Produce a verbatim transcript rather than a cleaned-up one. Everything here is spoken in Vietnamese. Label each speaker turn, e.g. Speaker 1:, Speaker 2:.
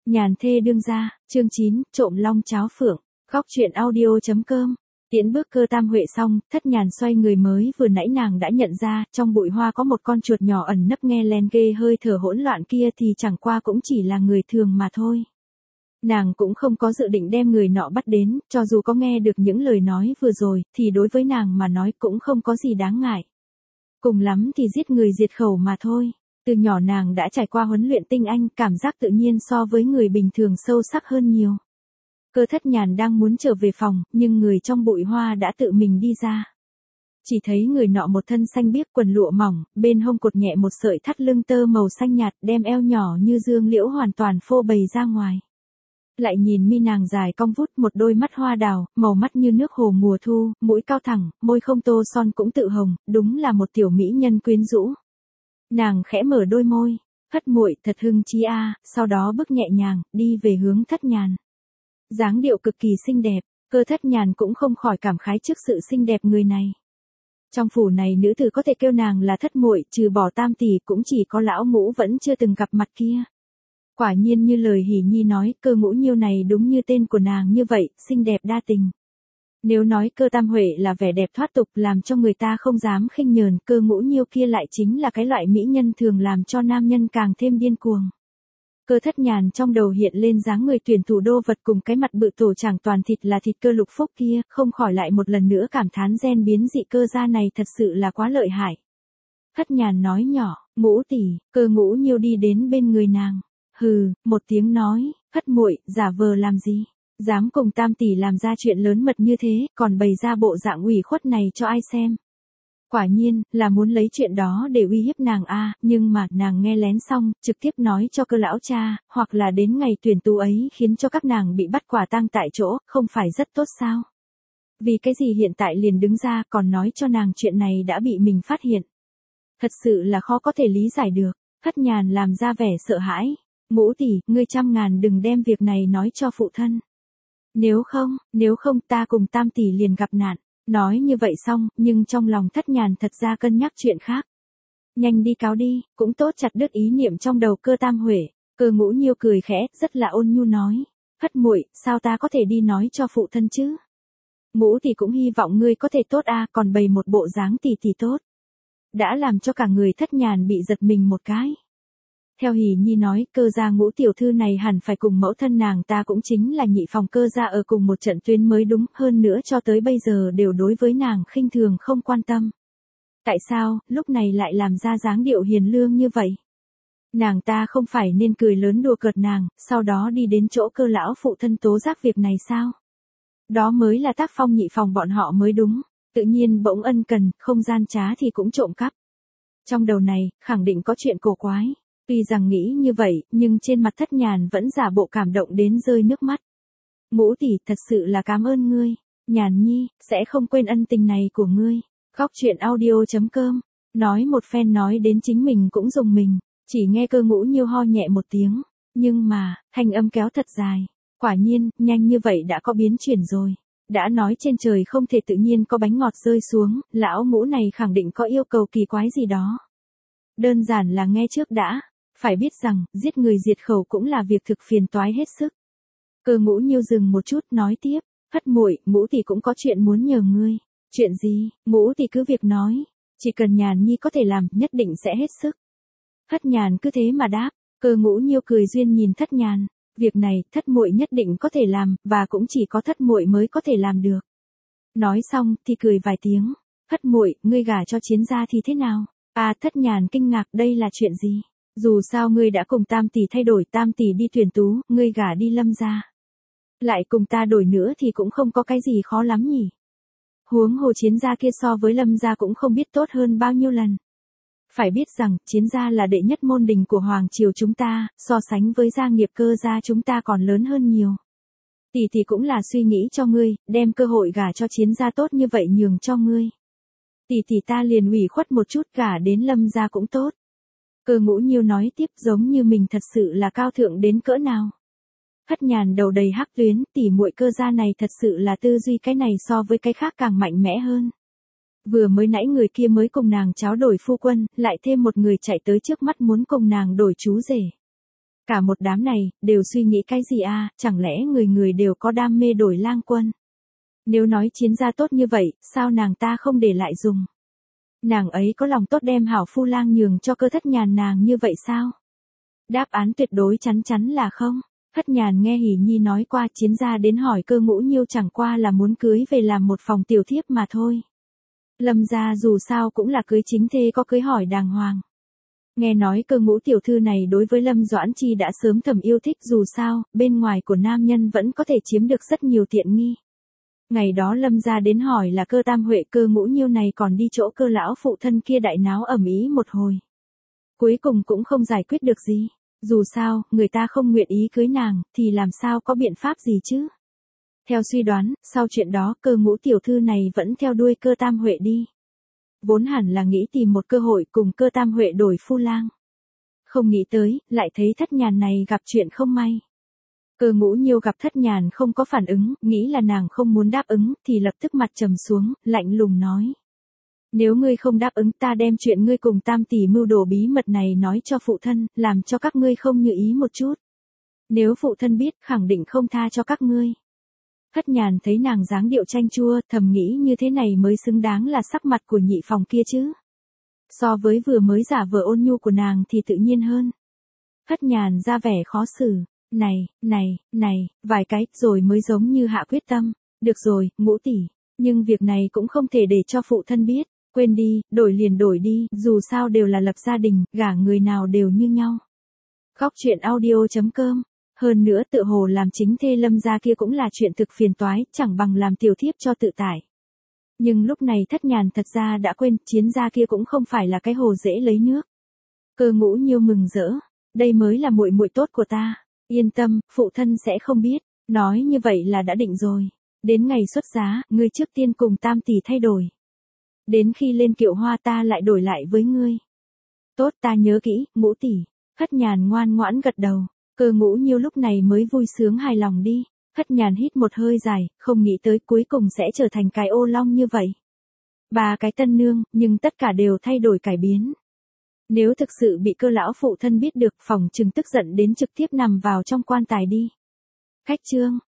Speaker 1: Nhàn thê đương gia, chương chín, trộm long cháo phượng, góc truyện audio.com. Tiễn bước Cơ Tam Huệ xong, Thất Nhàn xoay người mới vừa nãy nàng đã nhận ra, trong bụi hoa có một con chuột nhỏ ẩn nấp nghe len ghê hơi thở hỗn loạn kia thì chẳng qua cũng chỉ là người thường mà thôi. Nàng cũng không có dự định đem người nọ bắt đến, cho dù có nghe được những lời nói vừa rồi, thì đối với nàng mà nói cũng không có gì đáng ngại. Cùng lắm thì giết người diệt khẩu mà thôi. Từ nhỏ nàng đã trải qua huấn luyện tinh anh, cảm giác tự nhiên so với người bình thường sâu sắc hơn nhiều. Cơ Thất Nhàn đang muốn trở về phòng, nhưng người trong bụi hoa đã tự mình đi ra. Chỉ thấy người nọ một thân xanh biếc quần lụa mỏng, bên hông cột nhẹ một sợi thắt lưng tơ màu xanh nhạt, đem eo nhỏ như dương liễu hoàn toàn phô bày ra ngoài. Lại nhìn mi nàng dài cong vút, một đôi mắt hoa đào, màu mắt như nước hồ mùa thu, mũi cao thẳng, môi không tô son cũng tự hồng, đúng là một tiểu mỹ nhân quyến rũ. Nàng khẽ mở đôi môi, Thất muội thật hưng chí a, sau đó bước nhẹ nhàng, đi về hướng Thất Nhàn. Dáng điệu cực kỳ xinh đẹp, Cơ Thất Nhàn cũng không khỏi cảm khái trước sự xinh đẹp người này. Trong phủ này nữ tử có thể kêu nàng là thất muội, trừ bỏ Tam tỷ cũng chỉ có lão Ngũ vẫn chưa từng gặp mặt kia. Quả nhiên như lời Hỉ Nhi nói, Cơ Ngũ Nhiêu này đúng như tên của nàng như vậy, xinh đẹp đa tình. Nếu nói Cơ Tam Huệ là vẻ đẹp thoát tục làm cho người ta không dám khinh nhờn, Cơ Ngũ Nhiêu kia lại chính là cái loại mỹ nhân thường làm cho nam nhân càng thêm điên cuồng. Cơ Thất Nhàn trong đầu hiện lên dáng người tuyển thủ đô vật cùng cái mặt bự tổ chẳng toàn thịt là thịt Cơ Lục Phúc kia, không khỏi lại một lần nữa cảm thán gen biến dị Cơ gia này thật sự là quá lợi hại. Thất Nhàn nói nhỏ, Ngũ tỷ, Cơ Ngũ Nhiêu đi đến bên người nàng. Hừ, một tiếng nói, Thất muội, giả vờ làm gì? Dám cùng Tam tỷ làm ra chuyện lớn mật như thế, còn bày ra bộ dạng ủy khuất này cho ai xem? Quả nhiên, là muốn lấy chuyện đó để uy hiếp nàng a, à, nhưng mà nàng nghe lén xong, trực tiếp nói cho Cơ lão cha, hoặc là đến ngày tuyển tú ấy khiến cho các nàng bị bắt quả tang tại chỗ, không phải rất tốt sao? Vì cái gì hiện tại liền đứng ra còn nói cho nàng chuyện này đã bị mình phát hiện? Thật sự là khó có thể lý giải được. Thất Nhàn làm ra vẻ sợ hãi. Ngũ tỷ, ngươi trăm ngàn đừng đem việc này nói cho phụ thân. Nếu không, nếu không ta cùng Tam tỷ liền gặp nạn. Nói như vậy xong, nhưng trong lòng Thất Nhàn thật ra cân nhắc chuyện khác. Nhanh đi cáo đi, cũng tốt chặt đứt ý niệm trong đầu Cơ Tam Huệ. Cơ Ngũ Nhiêu cười khẽ, rất là ôn nhu nói. Thất muội, sao ta có thể đi nói cho phụ thân chứ? Ngũ thì cũng hy vọng ngươi có thể tốt a, à, còn bày một bộ dáng tỷ tỷ tốt. Đã làm cho cả người Thất Nhàn bị giật mình một cái. Theo Hỉ Nhi nói, Cơ gia Ngũ tiểu thư này hẳn phải cùng mẫu thân nàng ta cũng chính là nhị phòng Cơ gia ở cùng một trận tuyến mới đúng, hơn nữa cho tới bây giờ đều đối với nàng khinh thường không quan tâm. Tại sao, lúc này lại làm ra dáng điệu hiền lương như vậy? Nàng ta không phải nên cười lớn đùa cợt nàng, sau đó đi đến chỗ Cơ lão phụ thân tố giác việc này sao? Đó mới là tác phong nhị phòng bọn họ mới đúng, tự nhiên bỗng ân cần, không gian trá thì cũng trộm cắp. Trong đầu này, khẳng định có chuyện cổ quái. Tuy rằng nghĩ như vậy, nhưng trên mặt Thất Nhàn vẫn giả bộ cảm động đến rơi nước mắt. Ngũ tỷ, thật sự là cảm ơn ngươi. Nhàn Nhi, sẽ không quên ân tình này của ngươi. Góc truyện audio.com. Nói một phen nói đến chính mình cũng dùng mình. Chỉ nghe Cơ Ngũ Nhiêu ho nhẹ một tiếng. Nhưng mà, thanh âm kéo thật dài. Quả nhiên, nhanh như vậy đã có biến chuyển rồi. Đã nói trên trời không thể tự nhiên có bánh ngọt rơi xuống, lão Ngũ này khẳng định có yêu cầu kỳ quái gì đó. Đơn giản là nghe trước đã. Phải biết rằng, giết người diệt khẩu cũng là việc thực phiền toái hết sức. Cơ Ngũ Nhiêu dừng một chút, nói tiếp, Thất muội, Ngũ tỷ cũng có chuyện muốn nhờ ngươi. Chuyện gì? Ngũ tỷ cứ việc nói, chỉ cần Nhàn Nhi có thể làm, nhất định sẽ hết sức. Thất Nhàn cứ thế mà đáp. Cơ Ngũ Nhiêu cười duyên nhìn Thất Nhàn, việc này, Thất muội nhất định có thể làm, và cũng chỉ có Thất muội mới có thể làm được. Nói xong, thì cười vài tiếng. Thất muội, ngươi gả cho Chiến gia thì thế nào? À, Thất Nhàn kinh ngạc, đây là chuyện gì? Dù sao ngươi đã cùng Tam tỷ thay đổi, Tam tỷ đi tuyển tú, ngươi gả đi Lâm gia. Lại cùng ta đổi nữa thì cũng không có cái gì khó lắm nhỉ. Huống hồ Chiến gia kia so với Lâm gia cũng không biết tốt hơn bao nhiêu lần. Phải biết rằng, Chiến gia là đệ nhất môn đình của Hoàng triều chúng ta, so sánh với gia nghiệp Cơ gia chúng ta còn lớn hơn nhiều. Tỷ tỷ cũng là suy nghĩ cho ngươi, đem cơ hội gả cho Chiến gia tốt như vậy nhường cho ngươi. Tỷ tỷ ta liền ủy khuất một chút, gả đến Lâm gia cũng tốt. Cơ Ngũ Nhiêu nói tiếp, giống như mình thật sự là cao thượng đến cỡ nào. Thất Nhàn đầu đầy hắc tuyến, tỷ muội Cơ gia này thật sự là tư duy cái này so với cái khác càng mạnh mẽ hơn. Vừa mới nãy người kia mới cùng nàng tráo đổi phu quân, lại thêm một người chạy tới trước mắt muốn cùng nàng đổi chú rể. Cả một đám này, đều suy nghĩ cái gì à, chẳng lẽ người người đều có đam mê đổi lang quân. Nếu nói chiến gia tốt như vậy, sao nàng ta không để lại dùng? Nàng ấy có lòng tốt đem hảo phu lang nhường cho Cơ Thất Nhàn nàng như vậy sao? Đáp án tuyệt đối chắn chắn là không. Thất Nhàn nghe Hỉ Nhi nói qua chiến gia đến hỏi Cơ Ngũ Nhiêu chẳng qua là muốn cưới về làm một phòng tiểu thiếp mà thôi. Lâm gia dù sao cũng là cưới chính thê có cưới hỏi đàng hoàng. Nghe nói Cơ Ngũ tiểu thư này đối với Lâm Doãn Chi đã sớm thầm yêu thích dù sao, bên ngoài của nam nhân vẫn có thể chiếm được rất nhiều tiện nghi. Ngày đó Lâm gia đến hỏi là Cơ Tam Huệ Cơ Ngũ Nhiêu này còn đi chỗ Cơ lão phụ thân kia đại náo ầm ĩ một hồi. Cuối cùng cũng không giải quyết được gì. Dù sao, người ta không nguyện ý cưới nàng, thì làm sao có biện pháp gì chứ? Theo suy đoán, sau chuyện đó Cơ Ngũ tiểu thư này vẫn theo đuôi Cơ Tam Huệ đi. Vốn hẳn là nghĩ tìm một cơ hội cùng Cơ Tam Huệ đổi phu lang. Không nghĩ tới, lại thấy Thất Nhàn này gặp chuyện không may. Cơ Ngũ Nhiêu gặp Thất Nhàn không có phản ứng, nghĩ là nàng không muốn đáp ứng, thì lập tức mặt trầm xuống, lạnh lùng nói. Nếu ngươi không đáp ứng ta đem chuyện ngươi cùng Tam tỷ mưu đồ bí mật này nói cho phụ thân, làm cho các ngươi không như ý một chút. Nếu phụ thân biết, khẳng định không tha cho các ngươi. Thất Nhàn thấy nàng dáng điệu chanh chua, thầm nghĩ như thế này mới xứng đáng là sắc mặt của nhị phòng kia chứ. So với vừa mới giả vờ ôn nhu của nàng thì tự nhiên hơn. Thất Nhàn ra vẻ khó xử, này, này, này, vài cái, rồi mới giống như hạ quyết tâm. Được rồi, Ngũ tỷ, nhưng việc này cũng không thể để cho phụ thân biết. Quên đi, đổi liền đổi đi, dù sao đều là lập gia đình, gả người nào đều như nhau. Góc truyện audio chấm com. Hơn nữa tự hồ làm chính thê Lâm gia kia cũng là chuyện thực phiền toái, chẳng bằng làm tiểu thiếp cho tự tại. Nhưng lúc này Thất Nhàn thật ra đã quên, chiến gia kia cũng không phải là cái hồ dễ lấy nước. Cơ Ngũ Nhiêu mừng rỡ, đây mới là muội muội tốt của ta, yên tâm, phụ thân sẽ không biết, nói như vậy là đã định rồi. Đến ngày xuất giá, ngươi trước tiên cùng Tam tỷ thay đổi. Đến khi lên kiệu hoa ta lại đổi lại với ngươi. Tốt, ta nhớ kỹ, Ngũ tỷ. Thất Nhàn ngoan ngoãn gật đầu. Cơ Ngũ Nhiêu lúc này mới vui sướng hài lòng đi. Thất Nhàn hít một hơi dài, không nghĩ tới cuối cùng sẽ trở thành cái ô long như vậy. Ba cái tân nương, nhưng tất cả đều thay đổi cải biến. Nếu thực sự bị Cơ lão phụ thân biết được, phòng chừng tức giận đến trực tiếp nằm vào trong quan tài đi. Khách chương